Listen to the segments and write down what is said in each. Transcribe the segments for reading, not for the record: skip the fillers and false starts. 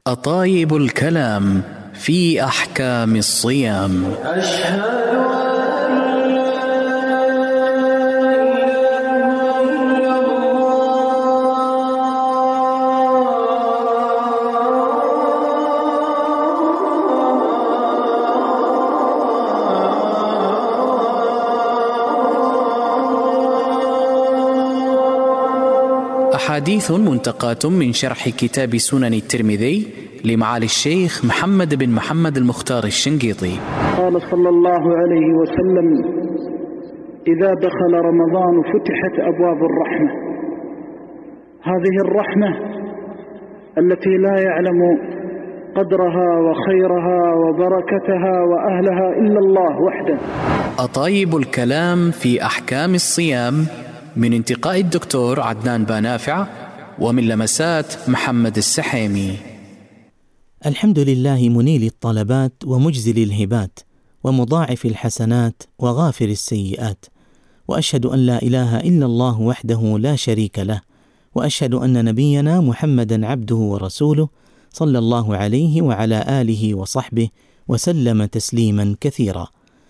أطايب الكلام في أحكام الصيام. أشهد أحاديث منتقاة من شرح كتاب سنن الترمذي لمعالي الشيخ محمد بن محمد المختار الشنقيطي. قال صلى الله عليه وسلم: إذا دخل رمضان فتحت أبواب الرحمة. هذه الرحمة التي لا يعلم قدرها وخيرها وبركتها وأهلها إلا الله وحده. أطايب الكلام في أحكام الصيام، من انتقاء الدكتور عدنان بانافع، ومن لمسات محمد السحيمي. الحمد لله منيل الطلبات ومجزل الهبات ومضاعف الحسنات وغافر السيئات، وأشهد أن لا إله إلا الله وحده لا شريك له، وأشهد أن نبينا محمدا عبده ورسوله صلى الله عليه وعلى آله وصحبه وسلم تسليما كثيرا.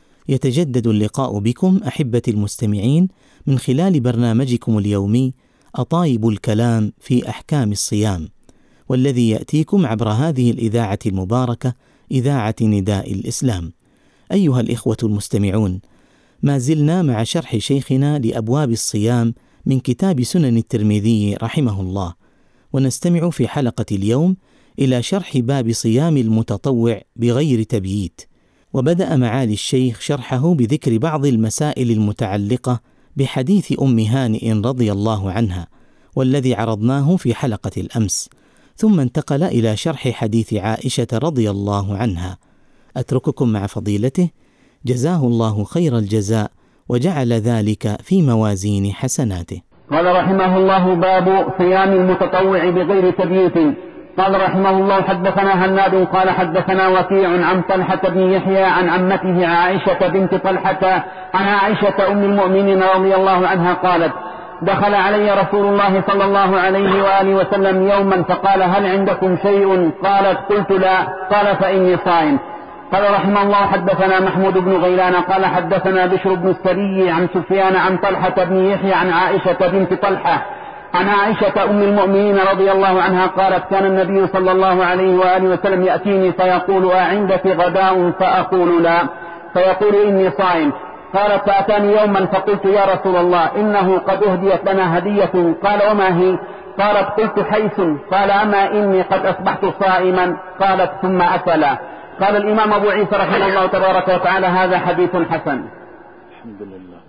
يتجدد اللقاء بكم أحبتي المستمعين من خلال برنامجكم اليومي أطايب الكلام في أحكام الصيام، والذي يأتيكم عبر هذه الإذاعة المباركة، إذاعة نداء الإسلام. أيها الإخوة المستمعون، ما زلنا مع شرح شيخنا لأبواب الصيام من كتاب سنن الترمذي رحمه الله، ونستمع في حلقة اليوم إلى شرح باب صيام المتطوع بغير تبييت. وبدأ معالي الشيخ شرحه بذكر بعض المسائل المتعلقة بحديث أم هانئ رضي الله عنها، والذي عرضناه في حلقة الأمس، ثم انتقل إلى شرح حديث عائشة رضي الله عنها. أترككم مع فضيلته جزاه الله خير الجزاء وجعل ذلك في موازين حسناته. قال رحمه الله: باب صيام المتطوع بغير تبييت. قال رحمه الله: حدثنا هناد قال حدثنا وكيع عن طلحة بن يحيى عن عمته عائشة بنت طلحة عن عائشة أم المؤمنين رضي الله عنها قالت: دخل علي رسول الله صلى الله عليه وآله وسلم يوما فقال: هل عندكم شيء؟ قالت: قلت لا. قال: فإني صائم. قال رحمه الله: حدثنا محمود بن غيلان قال حدثنا بشر بن السري عن سفيان عن طلحة بن يحيى عن عائشة بنت طلحة عن عائشة أم المؤمنين رضي الله عنها قالت: كان النبي صلى الله عليه وآله وسلم يأتيني فيقول: أعندك غداء؟ فأقول لا، فيقول: إني صائم. قالت: فأتاني يوما فقلت: يا رسول الله، إنه قد أهديت لنا هدية. قال: وما هي؟ قالت: قلت: حيث. قال: أما إني قد أصبحت صائما. قالت: ثم أكلا. قال الإمام أبو عيسى رحمه الله تبارك وتعالى: هذا حديث حسن. الحمد لله.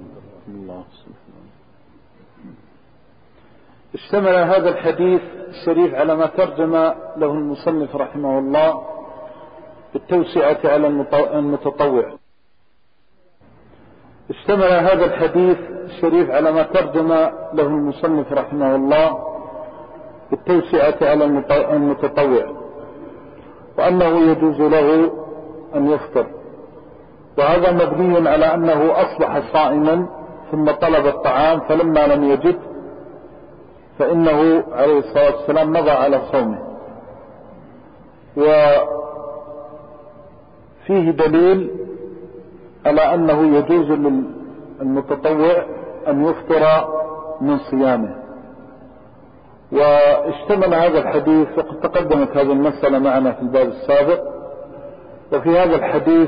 الله. اشتمل هذا الحديث الشريف على ما ترجم له المصنف رحمه الله بالتوسعة على المتطوع. اشتمل هذا الحديث الشريف على ما ترجم له المصنف رحمه الله بالتوسعة على المتطوع، وأنه يجوز له أن يفطر، وهذا مبني على أنه أصبح صائما ثم طلب الطعام فلما لم يجد فإنه عليه الصلاة والسلام مضى على صومه. وفيه دليل على أنه يجوز للمتطوع أن يفطر من صيامه. واشتمل هذا الحديث، وقد تقدمت هذه المسألة معنا في الباب السابق، وفي هذا الحديث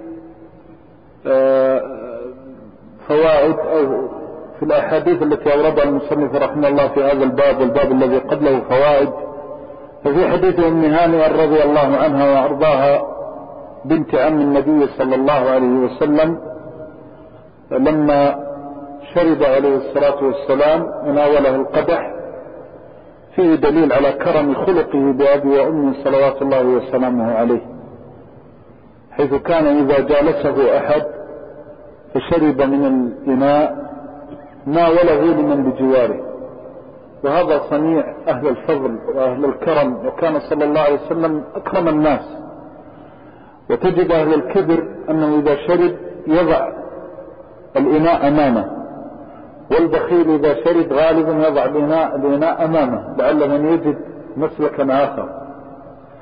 فوائد، أو في الأحاديث التي أوردها المصنف رحمه الله في هذا الباب والباب الذي قبله فوائد. ففي حديث أم هانئ رضي الله عنها وأرضاها بنت عم النبي صلى الله عليه وسلم، لما شرب عليه الصلاة والسلام وناوله القدح، فيه دليل على كرم خلقه بأبي وأمي صلوات الله وسلامه عليه، حيث كان إذا جالسه أحد فشرب من الإناء ناوله لمن بجواره، وهذا صنيع أهل الفضل وأهل الكرم، وكان صلى الله عليه وسلم أكرم الناس. وتجد أهل الكبر أنه إذا شرب يضع الإناء أمامه، والبخيل إذا شرب غالبا يضع الإناء أمامه لعل من يجد مسلكا آخر.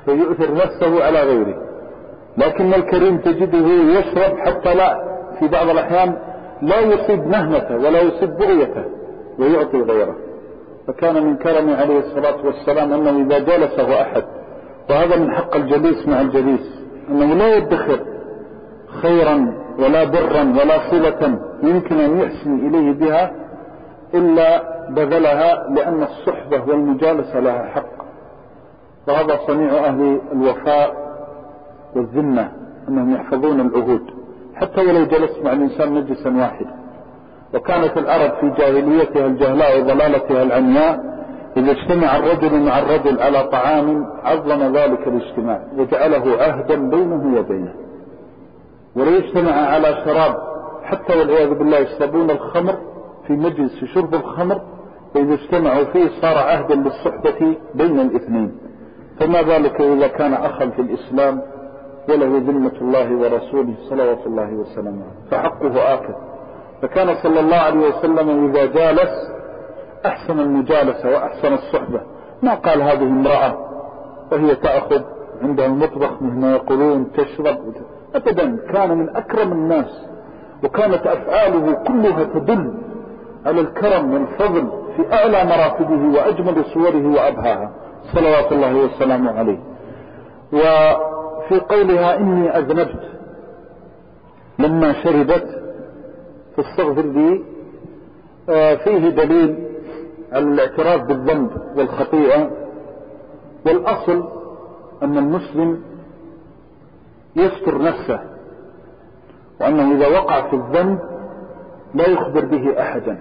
فيؤثر نفسه على غيره. لكن الكريم تجده يشرب حتى لا في بعض الأحيان لا يصيب نهمته ولا يصيب بغيته ويعطي غيره. فكان من كرمه عليه الصلاة والسلام أنه إذا جلسه أحد، وهذا من حق الجليس مع الجليس، أنه لا يدخر خيرا ولا برا ولا صلة يمكن أن يحسن إليه بها إلا بذلها، لأن الصحبة والمجالسة لها حق. وهذا صنيع أهل الوفاء والذمة، أنهم يحفظون العهود حتى ولو جلست مع الإنسان مجلسا واحدا. وكانت العرب في جاهليتها الجهلاء وضلالتها العمياء إذا اجتمع الرجل مع الرجل على طعام عظم ذلك الاجتماع وجعله عهدا بينه وبينه. ولا يجتمع على شراب حتى والعياذ بالله يشربون الخمر في مجلس شرب الخمر، وإذا اجتمعوا فيه صار عهدا للصحبة بين الاثنين. فما ذلك إذا كان أخا في الإسلام وله ذمة الله ورسوله صلوات الله وسلامه، فحقه آكد. فكان صلى الله عليه وسلم إذا جالس أحسن المجالسة وأحسن الصحبة. ما قال هذه امرأة وهي تأخذ عندها المطبخ مما يقولون تشرب، أبدا. كان من أكرم الناس، وكانت أفعاله كلها تدل على الكرم والفضل في أعلى مراتبه وأجمل صوره وأبهاها صلوات الله وسلامه عليه. وفي قولها إني أذنبت لما شربت فاستغفر لي، فيه دليل على الاعتراف بالذنب والخطيئة. والأصل أن المسلم يستر نفسه، وأنه إذا وقع في الذنب لا يخبر به أحدا،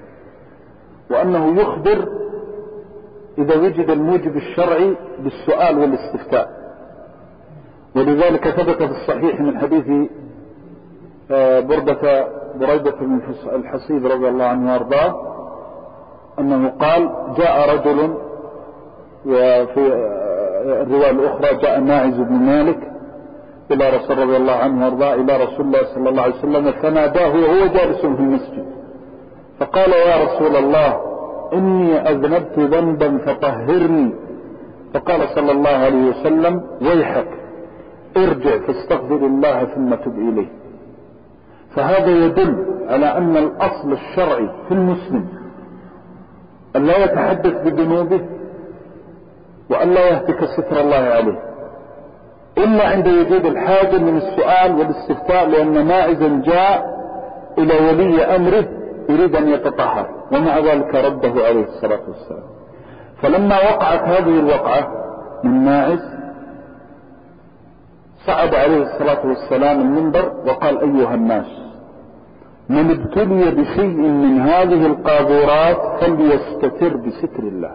وأنه يخبر إذا وجد الموجب الشرعي بالسؤال والاستفتاء. ولذلك ثبت في الصحيح من حديث بريدة بن الحصيب رضي الله عنه وارضاه أنه قال جاء رجل، وفي الرواية الأخرى جاء ماعز بن مالك إلى رسول رضي الله عنه وارضاه إلى رسول الله صلى الله عليه وسلم، فناداه وهو جالس في المسجد فقال يا رسول الله إني أذنبت ذنبا فطهرني. فقال صلى الله عليه وسلم ويحك ارجع فاستغفر الله ثم تب إليه. فهذا يدل على أن الأصل الشرعي في المسلم أن لا يتحدث بذنوبه وأن لا يهتك ستر الله عليه إلا عند وجود الحاجة من السؤال والاستفتاء، لأن ماعزا جاء إلى ولي أمره يريد أن يتطهر، ومع ذلك رده عليه الصلاة والسلام. فلما وقعت هذه الوقعة من ماعز صعد عليه الصلاة والسلام المنبر وقال أيها الناس من ابتلي بشيء من هذه القاذورات فليستتر بستر الله.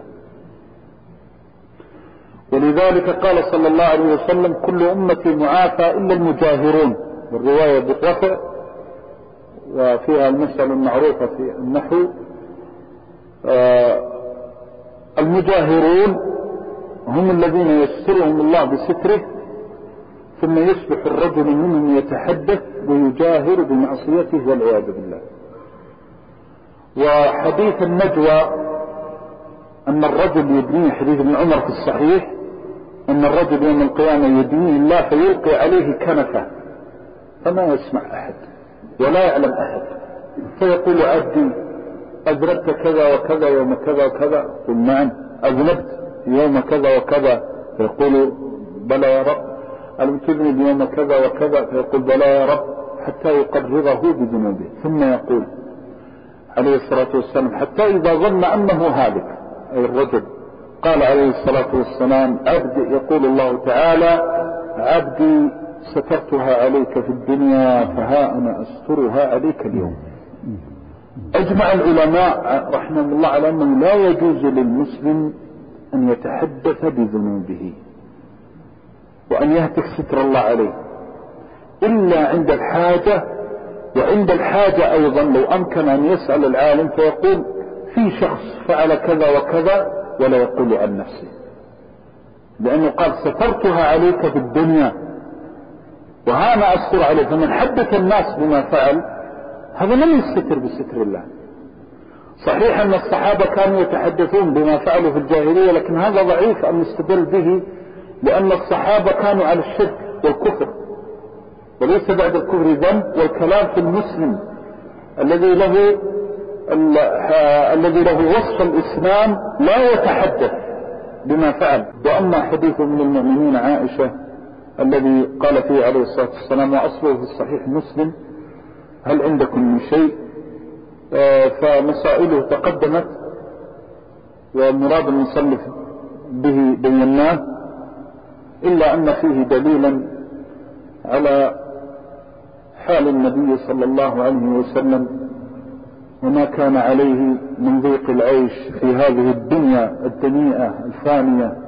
ولذلك قال صلى الله عليه وسلم كل أمتي معافى إلا المجاهرون، والرواية بالرفع، وفيها المسألة المعروفة في النحو. المجاهرون هم الذين يسترهم الله بستره، ثم يصبح الرجل منهم يتحدث ويجاهر بمعصيته والعياذ بالله. وحديث النجوى أن الرجل يدنيه، حديث ابن عمر في الصحيح أن الرجل يوم القيامة يدنيه الله فيلقي عليه كنفه فما يسمع أحد ولا يعلم أحد، فيقول عبدي أذنبت كذا وكذا يوم كذا وكذا، قل نعم أذنبت يوم كذا وكذا، فيقول بلى يا رب. ألم تذنب يوم كذا وكذا، فيقول بلى يا رب، حتى يقرره بذنوبه. ثم يقول عليه الصلاة والسلام حتى إذا ظن أنه هالك أي الرجل، قال عليه الصلاة والسلام عبدي، يقول الله تعالى عبدي سترتها عليك في الدنيا فها أنا أسترها عليك اليوم. أجمع العلماء رحمهم الله على أنه لا يجوز للمسلم أن يتحدث بذنوبه وأن يهتك ستر الله عليه إلا عند الحاجة. وعند الحاجة أيضا لو أمكن أن يسأل العالم فيقول في شخص فعل كذا وكذا ولا يقول عن نفسه، لأنه قال سترتها عليك في الدنيا وهذا أستر عليه. فمن حدث الناس بما فعل هذا لم يستتر بستر الله. صحيح أن الصحابة كانوا يتحدثون بما فعلوا في الجاهلية، لكن هذا ضعيف أن يستدل به لأن الصحابة كانوا على الشرك والكفر، وليس بعد الكفر ذنب. والكلام في المسلم الذي له وصف الإسلام لا يتحدث بما فعل. وأما حديث من المؤمنين عائشة الذي قال فيه عليه الصلاة والسلام وأصله في الصحيح مسلم: هل عندكم من شيء؟ فمسائله تقدمت، والمراد المصنف به بيناه، إلا أن فيه دليلا على حال النبي صلى الله عليه وسلم وما كان عليه من ضيق العيش في هذه الدنيا الدنيئة الفانية.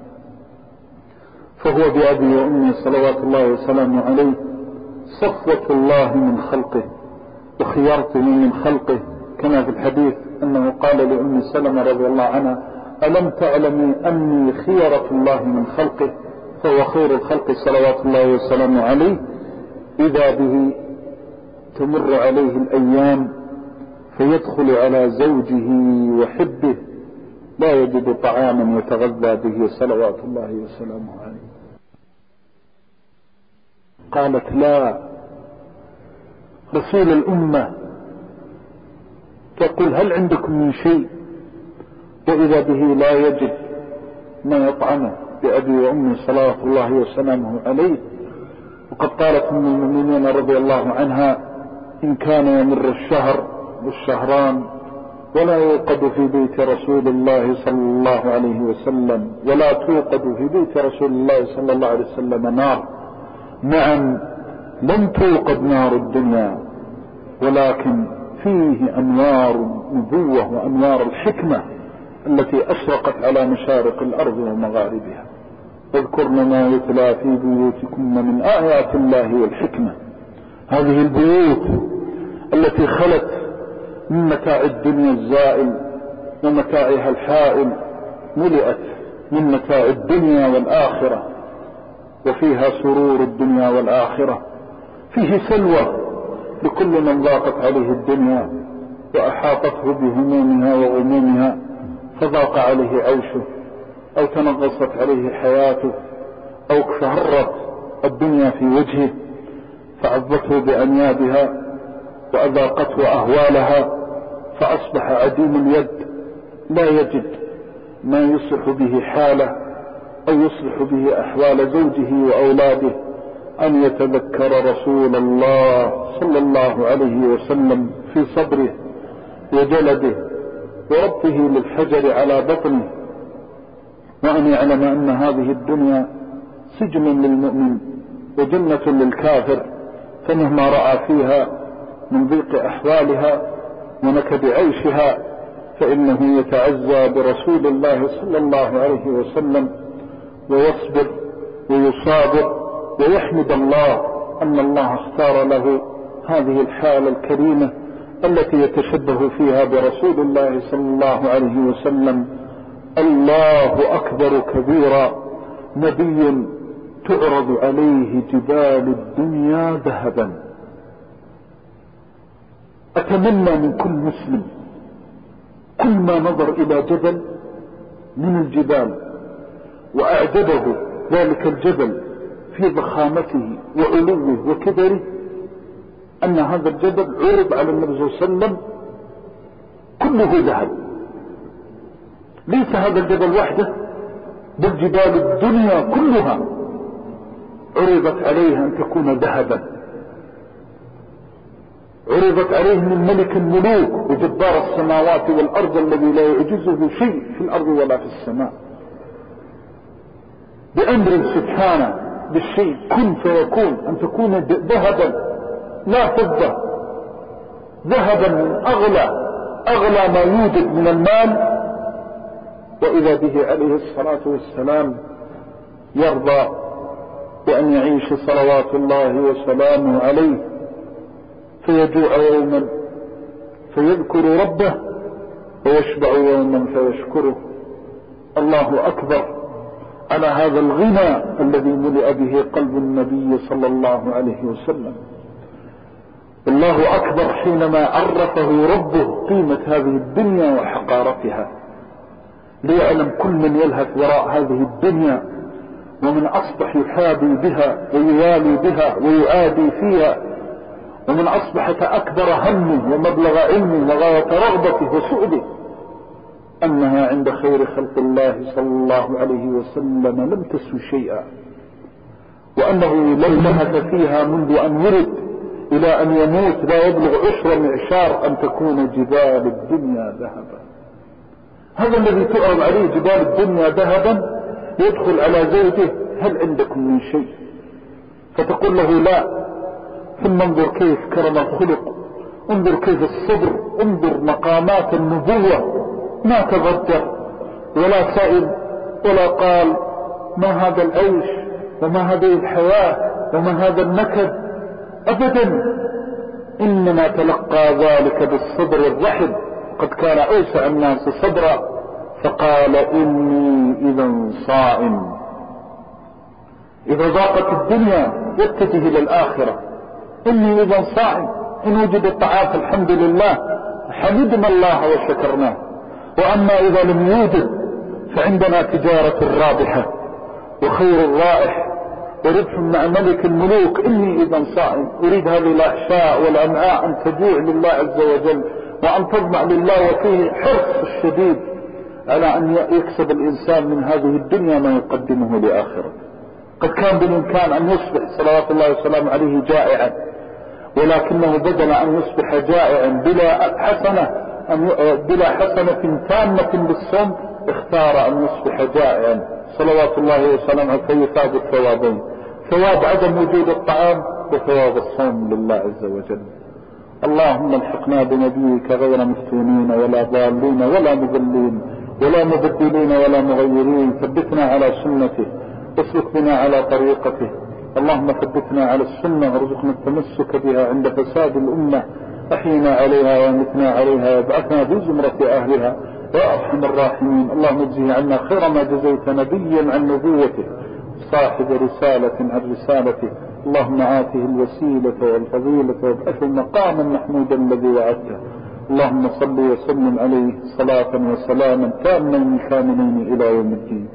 فهو بأبي وأمي صلوات الله وسلامه عليه صفوة الله من خلقه وخيارته من خلقه، كما في الحديث أنه قال لأم سلمة رضي الله عنها: ألم تعلمي أني خيرة الله من خلقه؟ فهو خير الخلق صلوات الله وسلامه عليه. إذا به تمر عليه الأيام فيدخل على زوجه وحبه لا يجد طعاما يتغذى به صلوات الله وسلامه عليه. قالت: لا، رسول الأمة تقول: هل عندكم من شيء؟ وإذا به لا يجد ما يطعمه بأبي وأمي صلوات الله وسلامه عليه. وقد قالت أم المؤمنين رضي الله عنها: إن كان يمر الشهر والشهران ولا يوقد في بيت رسول الله صلى الله عليه وسلم، ولا توقد في بيت رسول الله صلى الله عليه وسلم نار. نعم، لم توقد نار الدنيا، ولكن فيه أنوار النبوة وأنوار الحكمة التي أشرقت على مشارق الأرض ومغاربها. اذكرن ما يتلى في بيوتكن من آيات الله والحكمة. هذه البيوت التي خلت من متاع الدنيا الزائل ومتاعها الحائل ملئت من متاع الدنيا والآخرة، وفيها سرور الدنيا والآخرة. فيه سلوى لكل من ضاقت عليه الدنيا وأحاطته بهمومها وغمومها فضاق عليه عيشه، أو تنغصت عليه حياته، أو اكفهرت الدنيا في وجهه فعضته بأنيابها وأذاقته أهوالها، فأصبح عديم اليد لا يجد ما يصلح به حاله أو يصلح به أحوال زوجه وأولاده، أن يتذكر رسول الله صلى الله عليه وسلم في صبره وجلده وربطه للحجر على بطنه، وأن يعلم أن هذه الدنيا سجن للمؤمن وجنة للكافر، فمهما رأى فيها من ضيق أحوالها ونكد عيشها فإنه يتعزى برسول الله صلى الله عليه وسلم ويصبر ويصابر ويحمد الله أن الله اختار له هذه الحالة الكريمة التي يتشبه فيها برسول الله صلى الله عليه وسلم. الله أكبر كبيرا، نبي تعرض عليه جبال الدنيا ذهبا. أتمنى من كل مسلم كل ما نظر إلى جبل من الجبال وأعجبه ذلك الجبل في ضخامته وعلوه وكبره، أن هذا الجبل عرض على النبي صلى الله عليه وسلم كله ذهب. ليس هذا الجبل وحده، بل جبال الدنيا كلها عرضت عليها أن تكون ذهبا، عرضت عليه من ملك الملوك وجبار السماوات والأرض الذي لا يعجزه شيء في الأرض ولا في السماء، بأمر سبحانه بالشيء كن فيكون، أن تكون ذهبا لا فضة، ذهبا من أغلى ما يوجد من المال. وإذا به عليه الصلاة والسلام يرضى بأن يعيش صلوات الله وسلامه عليه فيجوع يوما فيذكر ربه ويشبع يوما فيشكره. الله أكبر على هذا الغنى الذي ملئ به قلب النبي صلى الله عليه وسلم. الله أكبر حينما عرفه ربه قيمة هذه الدنيا وحقارتها، ليعلم كل من يلهث وراء هذه الدنيا ومن أصبح يحابي بها ويوالي بها ويعادي فيها، ومن أصبحت أكبر همه ومبلغ علمه وغاية رغبته وسؤله أنها عند خير خلق الله صلى الله عليه وسلم لم تسو شيئا، وأنه لو لهث فيها منذ أن ولد إلى أن يموت لا يبلغ 10 معشار أن تكون جبال الدنيا ذهبا. هذا الذي تعرض عليه جبال الدنيا ذهبا يدخل على زوجه: هل عندكم من شيء؟ فتقول له: لا. ثم انظر كيف كرم الخلق، انظر كيف الصبر، انظر مقامات النبوة، ما تضجر ولا سائل ولا قال ما هذا العيش وما هذه الحياة وما هذا النكد، أبدا، إنما تلقى ذلك بالصبر الرحب. قد كان أوسع الناس صبرا فقال: إني إذا صائم. إذا ضاقت الدنيا يتجه إلى الآخرة: إني إذا صائم. إن وجد الطعام فالحمد لله، حمدنا الله وشكرناه. وأما إذا لم يوجد فعندنا تجارة رابحة وخير رائح وربح مع ملك الملوك. إني إذا صائم. أريد هذه الأحشاء والأمعاء أن تجوع لله عز وجل وأن تضمع لله، وفيه حرص الشديد على أن يكسب الإنسان من هذه الدنيا ما يقدمه لآخرة. قد كان بالإمكان أن يصبح صلوات الله وسلامه عليه جائعا، ولكنه بدل أن يصبح جائعا بلا حسنة تامة بالصوم اختار أن يصبح جائعا صلوات الله وسلامه فيثاب الثوابين: ثواب عدم وجود الطعام وثواب الصوم لله عز وجل. اللهم الحقنا بنبيك غير مفتونين ولا ضالين ولا مضلين ولا مبدلين ولا مغيرين. ثبتنا على سنته واسلك بنا على طريقته. اللهم ثبتنا على السنة وارزقنا التمسك بها عند فساد الأمة. أحينا عليها وامتنا عليها وابعثنا في زمرة أهلها يا أرحم الراحمين. اللهم اجزه عنا خير ما جزيت نبيا عن نبوته، صاحب رسالة عن رسالته. اللهم آته الوسيلة والفضيلة وابعثه مقاما محمودا الذي وعدته. اللهم صل وسلم عليه صلاة وسلاما تامين كاملين إلى يوم الدين.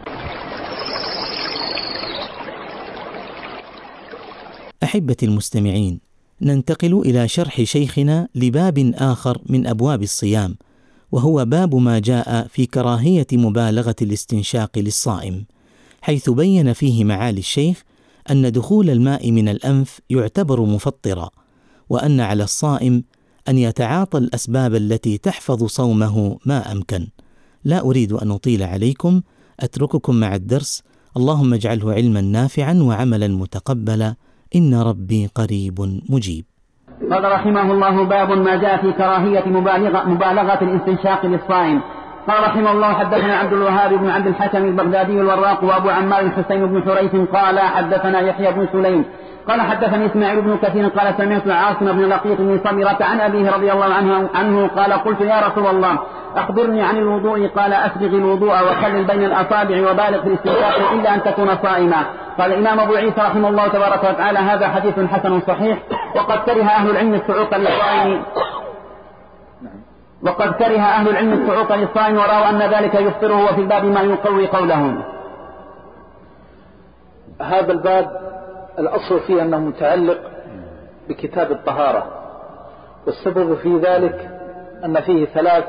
أحبتي المستمعين، ننتقل إلى شرح شيخنا لباب آخر من أبواب الصيام، وهو باب ما جاء في كراهية مبالغة الاستنشاق للصائم، حيث بين فيه معالي الشيخ أن دخول الماء من الأنف يعتبر مفطرا، وأن على الصائم أن يتعاطى الأسباب التي تحفظ صومه ما أمكن. لا أريد أن أطيل عليكم، أترككم مع الدرس. اللهم اجعله علما نافعا وعملا متقبلا، إن ربي قريب مجيب. قال رحمه الله: باب ما جاء في كراهية مبالغة الاستنشاق للصائم. قال رحمه الله: حدثنا عبد الوهاب بن عبد الحكم البغدادي الوراق وأبو عمار الحسين بن حريث قال حدثنا يحيى بن سليم قال حدثني إسماعيل بن كثير قال سمعت عاصم بن لقيط بن صبرة عن أبيه رضي الله عنه قال: قلت يا رسول الله أخبرني عن الوضوء. قال: أسبغ الوضوء وخلل بين الأصابع وبالغ في الاستنشاق إلا أن تكون صائما. قال الإمام أبو عيسى رحمه الله تبارك وتعالى: هذا حديث حسن صحيح. وقد كره أهل العلم الصعوق للصائم ورأوا أن ذلك يفطره، وفي الباب ما يقوي قولهم. هذا الباب الأصل فيه أنه متعلق بكتاب الطهارة، والسبب في ذلك أن فيه 3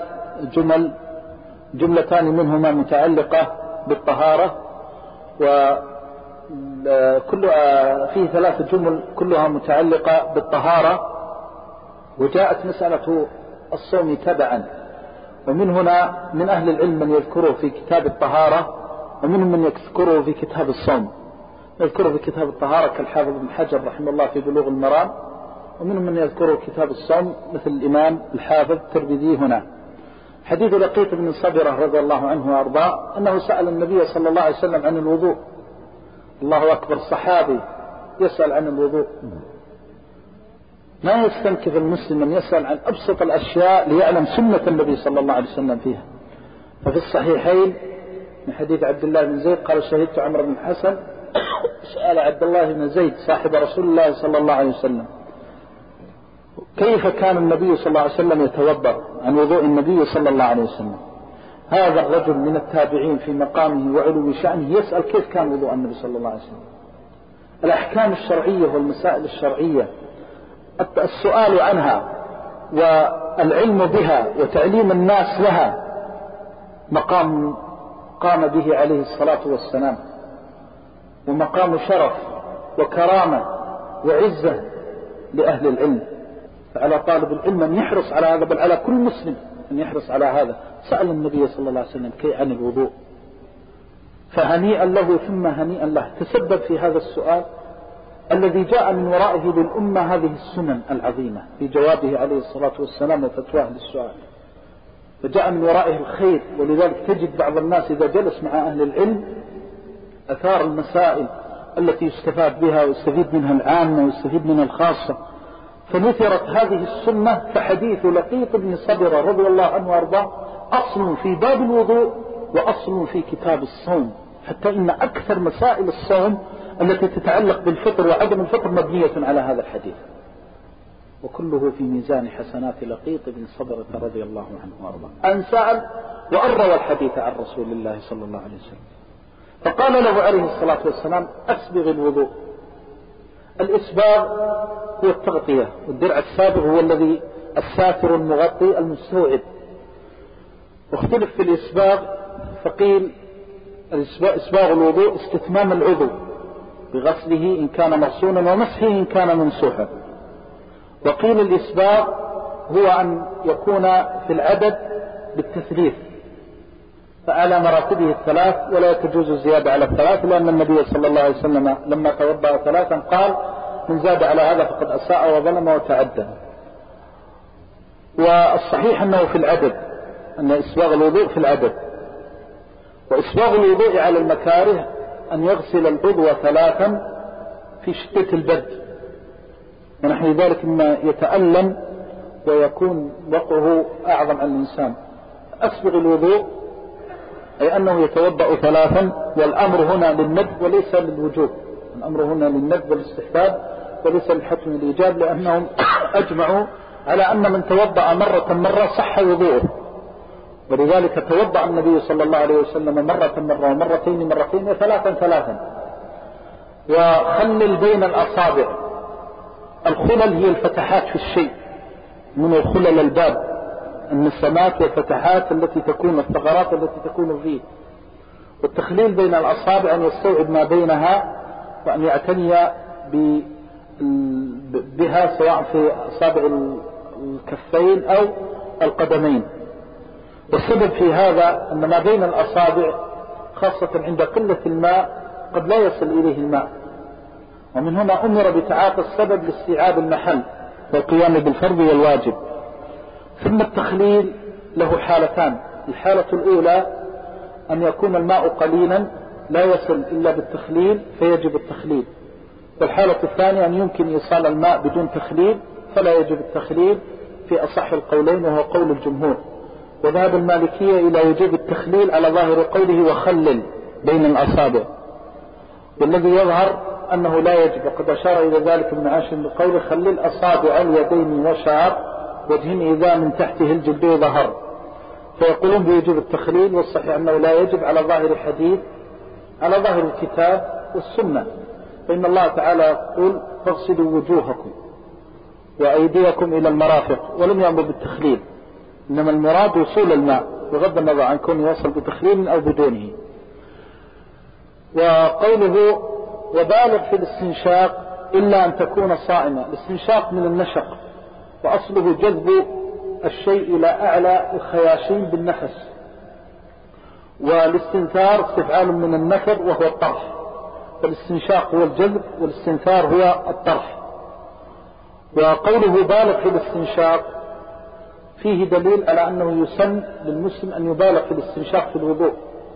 جملتان منهما متعلقة بالطهارة، وكلها فيه 3 جمل كلها متعلقة بالطهارة. وجاءت مسألة الصوم تبعا، ومن هنا من أهل العلم من يذكره في كتاب الطهارة، ومنهم من يذكره في كتاب الصوم. يذكره في كتاب الطهارة كالحافظ بن حجر رحمه الله في بلوغ المرام، ومنهم من يذكره كتاب الصوم مثل الإمام الحافظ الترمذي هنا. حديث لقيط بن صبرة رضي الله عنه وأرضاه أنه سأل النبي صلى الله عليه وسلم عن الوضوء. الله أكبر، صحابي يسأل عن الوضوء. ما يستنكف المسلم أن يسأل عن أبسط الأشياء ليعلم سنة النبي صلى الله عليه وسلم فيها. ففي الصحيحين من حديث عبد الله بن زيد قال: شهدت عمرو بن الحسن سأل عبد الله بن زيد صاحب رسول الله صلى الله عليه وسلم كيف كان النبي صلى الله عليه وسلم يتوضأ، عن وضوء النبي صلى الله عليه وسلم. هذا الرجل من التابعين في مقامه وعلو شأنه يسأل كيف كان وضوء النبي صلى الله عليه وسلم. الأحكام الشرعية والمسائل الشرعية السؤال عنها والعلم بها وتعليم الناس لها مقام قام به عليه الصلاة والسلام، ومقام شرف وكرامة وعزة لأهل العلم. فعلى طالب العلم أن يحرص على هذا، بل على كل مسلم أن يحرص على هذا. سأل النبي صلى الله عليه وسلم عن الوضوء، فهنيئا له ثم هنيئا له. تسبب في هذا السؤال الذي جاء من ورائه للأمة هذه السنن العظيمة في جوابه عليه الصلاة والسلام وفتواه للسؤال، فجاء من ورائه الخير. ولذلك تجد بعض الناس إذا جلس مع أهل العلم أثار المسائل التي يستفاد بها ويستفيد منها العامة ويستفيد منها الخاصة. فنثرت هذه السنة، فحديث لقيط بن صبرة رضي الله عنه وارضاه أصل في باب الوضوء وأصل في كتاب الصوم، حتى إن أكثر مسائل الصوم التي تتعلق بالفطر وعدم الفطر مبنية على هذا الحديث، وكله في ميزان حسنات لقيط بن صبرة رضي الله عنه وارضاه. أن سأل وأن روى الحديث عن رسول الله صلى الله عليه وسلم، فقال له عليه الصلاة والسلام أسبغ الوضوء. الإسباغ هو التغطية، والدرع السابغ هو الذي الساتر المغطي المستوعب. واختلف في الإسباغ، فقيل إسباغ الوضوء استتمام العضو بغسله إن كان مغسولا ومسحه إن كان ممسوحا. وقيل الإسباغ هو أن يكون في العدد بالتثليث، فعلى مراتبه الثلاث ولا تجوز الزيادة على الثلاث، لأن النبي صلى الله عليه وسلم لما توضأ ثلاثا قال من زاد على هذا فقد أساء وظلم وتعدى. والصحيح أنه في العدد، أن إسباغ الوضوء في العدد. وإسباغ الوضوء على المكاره أن يغسل العضو ثلاثا في شدة البرد ونحن ذلك مما يتألم ويكون وقعه أعظم عن الإنسان. أسبغ الوضوء أي أنه يتوضأ ثلاثا، والأمر هنا للندب وليس للوجوب، الأمر هنا للندب والاستحباب وليس للحتم الإيجاب، لأنهم أجمعوا على أن من توضأ مرة صح وضوءه. ولذلك توضأ النبي صلى الله عليه وسلم مرة ومرتين وثلاثا. وخلل بين الأصابع. الخلل هي الفتحات في الشيء، من الخلل الباب، النسمات والفتحات التي تكون، الثغرات التي تكون فيه. والتخليل بين الأصابع أن يستوعب ما بينها وأن يعتني بها سواء في أصابع الكفين أو القدمين. والسبب في هذا أن ما بين الأصابع خاصة عند قلة الماء قد لا يصل إليه الماء، ومن هنا أمر بتعاطي السبب لاستيعاب المحل والقيام بالفرض والواجب. ثم التخليل له حالتان. الحالة الأولى أن يكون الماء قليلا لا يصل إلا بالتخليل فيجب التخليل. والحالة الثانية أن يمكن إيصال الماء بدون تخليل فلا يجب التخليل في أصح القولين، وهو قول الجمهور. وذهب المالكية إلى وجوب التخليل على ظاهر قوله وخلل بين الأصابع، والذي يظهر أنه لا يجب، وقد أشار إلى ذلك ابن عاشر بقوله خلل أصابع اليدين وشعر وجه إذا من تحته الجلد ظهر، فيقولون بوجوب التخليل. والصحيح أنه لا يجب على ظاهر الحديث، على ظاهر الكتاب والسنة، فإن الله تعالى يقول فاغسلوا وجوهكم وأيديكم إلى المرافق، ولم يأمر بالتخليل، إنما المراد وصول الماء بغض النظر عن كونه يوصل بتخليل أو بدونه. وقوله وبالغ في الاستنشاق إلا أن تكون صائمة. الاستنشاق من النشق، وأصله جذب الشيء إلى أعلى الخياشيم بالنفس، والاستنثار استفعال من النفر وهو الطرح. فالاستنشاق هو الجذب والاستنثار هو الطرح. وقوله بالغ في الاستنشاق فيه دليل على أنه يسن للمسلم أن يبالغ في الاستنشاق في الوضوء،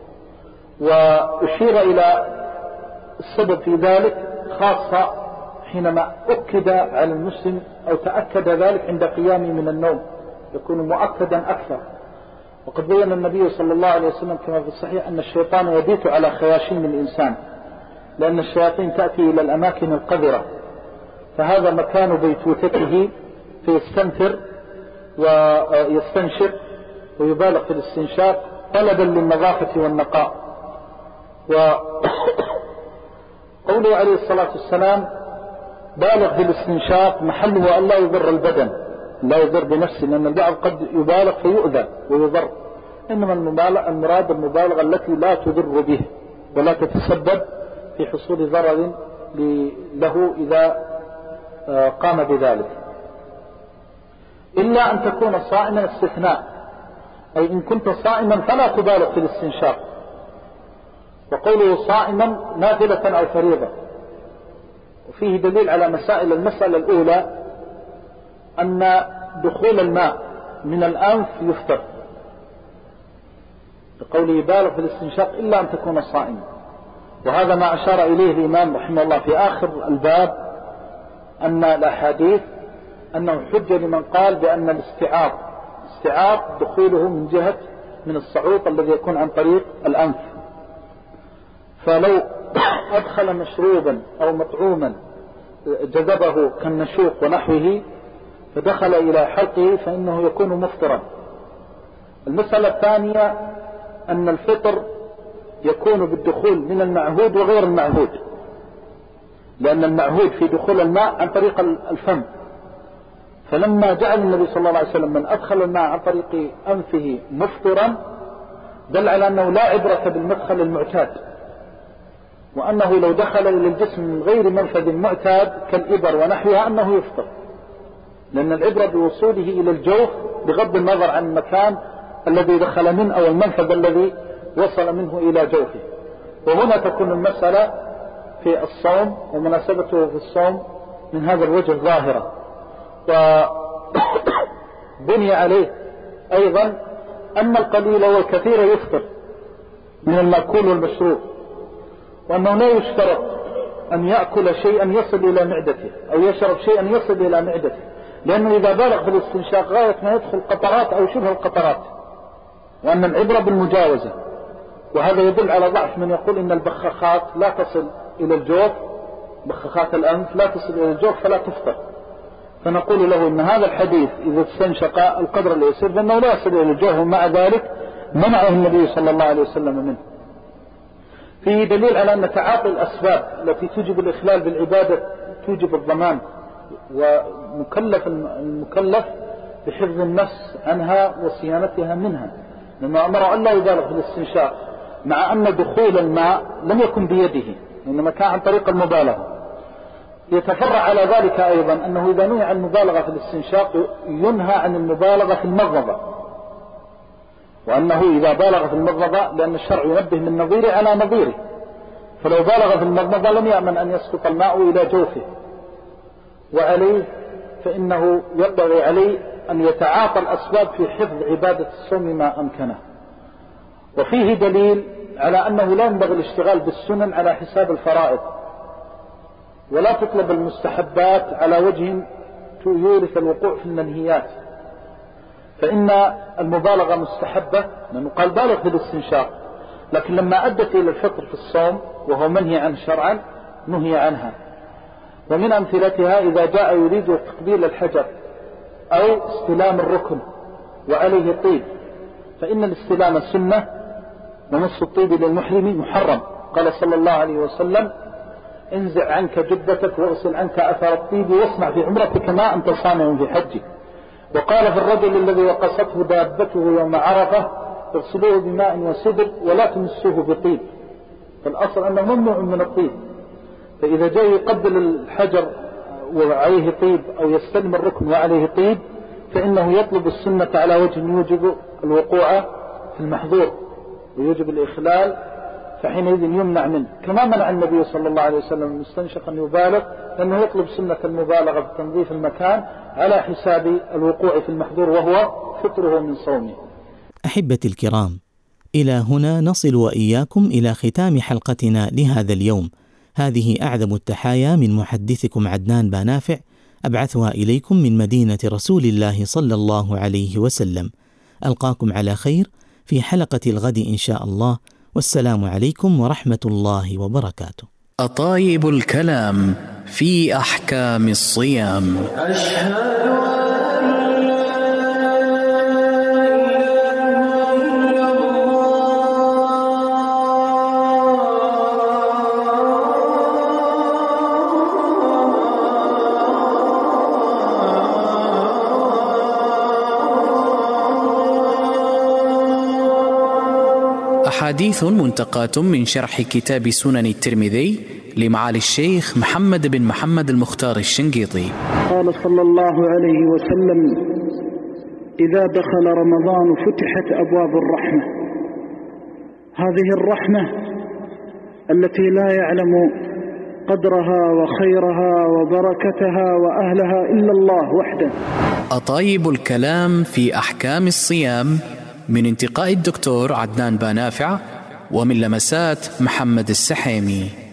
وأشير إلى السبب في ذلك خاصة حينما أكد على المسلم أو تأكد ذلك عند قيامه من النوم، يكون مؤكدا أكثر. وقد بين النبي صلى الله عليه وسلم كما في الصحيح أن الشيطان يبيت على خياشيم الإنسان، لأن الشياطين تأتي إلى الأماكن القذرة، فهذا مكان بيتوتته، فيستنثر ويستنشق ويبالغ في الاستنشاق طلبا للنظافة والنقاء. وقوله عليه الصلاة والسلام بالغ في الاستنشاق محله أن لا يضر البدن، لا يضر بنفسه، لأن البعض قد يبالغ فيؤذى ويضر، إنما المراد المبالغة التي لا تضر به ولا تتسبب في حصول ضرر له إذا قام بذلك، إلا أن تكون صائما استثناء، أي إن كنت صائما فلا تبالغ في الاستنشاق. وقوله صائما نافلة أو فريضة، وفيه دليل على مسائل. المسألة الأولى أن دخول الماء من الأنف يفطر، بقوله بالغ في الاستنشاق إلا أن تكون صائما، وهذا ما أشار إليه الإمام رحمه الله في آخر الباب، أن الأحاديث أنه حجة لمن قال بأن الاستعاض دخوله من الصعوط الذي يكون عن طريق الأنف، فلو أدخل مشروبا أو مطعوما جذبه كالنشوق ونحوه فدخل إلى حلقه فإنه يكون مفطرا. المسألة الثانية أن الفطر يكون بالدخول من المعهود وغير المعهود، لأن المعهود في دخول الماء عن طريق الفم، فلما جعل النبي صلى الله عليه وسلم من أدخل الماء عن طريق أنفه مفطرا دل على أنه لا عبرة بالمدخل المعتاد، وأنه لو دخل إلى الجسم من غير منفذ معتاد كالإبر ونحوها أنه يفطر، لأن العبرة بوصوله إلى الجوف بغض النظر عن المكان الذي دخل منه أو المنفذ الذي وصل منه إلى جوفه. وهنا تكون المسألة في الصوم ومناسبته في الصوم من هذا الوجه ظاهرة. وبني عليه أيضا أن القليل والكثير يفطر من المأكول والمشروب، وأنه لا يشترط أن يأكل شيئا يصل إلى معدته أو يشرب شيئا يصل إلى معدته، لأنه إذا بالغ في الاستنشاق غاية ما يدخل قطرات أو شبه القطرات، وأن العبرة بالمجاوزة. وهذا يدل على ضعف من يقول إن البخاخات لا تصل إلى الجوف، بخاخات الأنف لا تصل إلى الجوف فلا تفطر، فنقول له إن هذا الحديث إذا استنشق القدر اليسير فإنه لا يصل إلى الجوف، ومع ذلك منعه النبي صلى الله عليه وسلم منه. فيه دليل على أن تعاطي الأسباب التي توجب الإخلال بالعبادة توجب الضمان، ومكلف المكلف بحفظ النفس عنها وصيانتها منها، لما أمر أن لا يبالغ في الاستنشاق، مع أن دخول الماء لم يكن بيده إنما كان عن طريق المبالغة. يتفرع على ذلك أيضا أنه إذا نهي عن المبالغة في الاستنشاق ينهى عن المبالغة في المضمضة، وأنه إذا بالغ في المضمضة لأن الشرع ينبه من نظيره على نظيره، فلو بالغ في المضمضة لم يأمن أن يسقط الماء إلى جوفه، وعليه فإنه ينبغي عليه أن يتعاطى الأسباب في حفظ عبادة الصوم ما أمكنه. وفيه دليل على أنه لا ينبغي الاشتغال بالسنن على حساب الفرائض، ولا تطلب المستحبات على وجه يورث الوقوع في المنهيات، فإن المبالغة مستحبة لأنه قال بالغ في الاستنشاق، لكن لما أدت إلى الفطر في الصوم وهو منهي عنه شرعا نهي عنها. ومن أمثلتها إذا جاء يريد تقبيل الحجر أو استلام الركن وعليه طيب، فإن الاستلام سنة ومص الطيب للمحرم محرم. قال صلى الله عليه وسلم انزع عنك جبتك واغسل عنك أثر الطيب واصنع في عمرتك ما أنت صانع في حجك. وقال في الرجل الذي وقصته دابته يوم عرفة اغسلوه بماء وسدر ولا تمسوه بطيب، فالأصل أنه ممنوع من الطيب، فإذا جاء يقبل الحجر وعليه طيب أو يستلم الركن وعليه طيب فإنه يطلب السنة على وجه يوجب الوقوع في المحظور ويوجب الإخلال، فحينئذ يمنع منه، كما منع النبي صلى الله عليه وسلم المستنشق أن يبالغ، لأنه يطلب سنة المبالغة في تنظيف المكان على حساب الوقوع في المحظور وهو فطره من صومه. أحبتي الكرام، إلى هنا نصل وإياكم إلى ختام حلقتنا لهذا اليوم. هذه أعذب التحايا من محدثكم عدنان بانافع، أبعثها إليكم من مدينة رسول الله صلى الله عليه وسلم. ألقاكم على خير في حلقة الغد إن شاء الله، والسلام عليكم ورحمة الله وبركاته. أطايب الكلام في أحكام الصيام. أشهد أحاديث منتقاة من شرح كتاب سنن الترمذي لمعالي الشيخ محمد بن محمد المختار الشنقيطي. قال صلى الله عليه وسلم: إذا دخل رمضان فتحت أبواب الرحمة. هذه الرحمة التي لا يعلم قدرها وخيرها وبركتها وأهلها إلا الله وحده. أطايب الكلام في أحكام الصيام من انتقاء الدكتور عدنان بانافع ومن لمسات محمد السحيمي.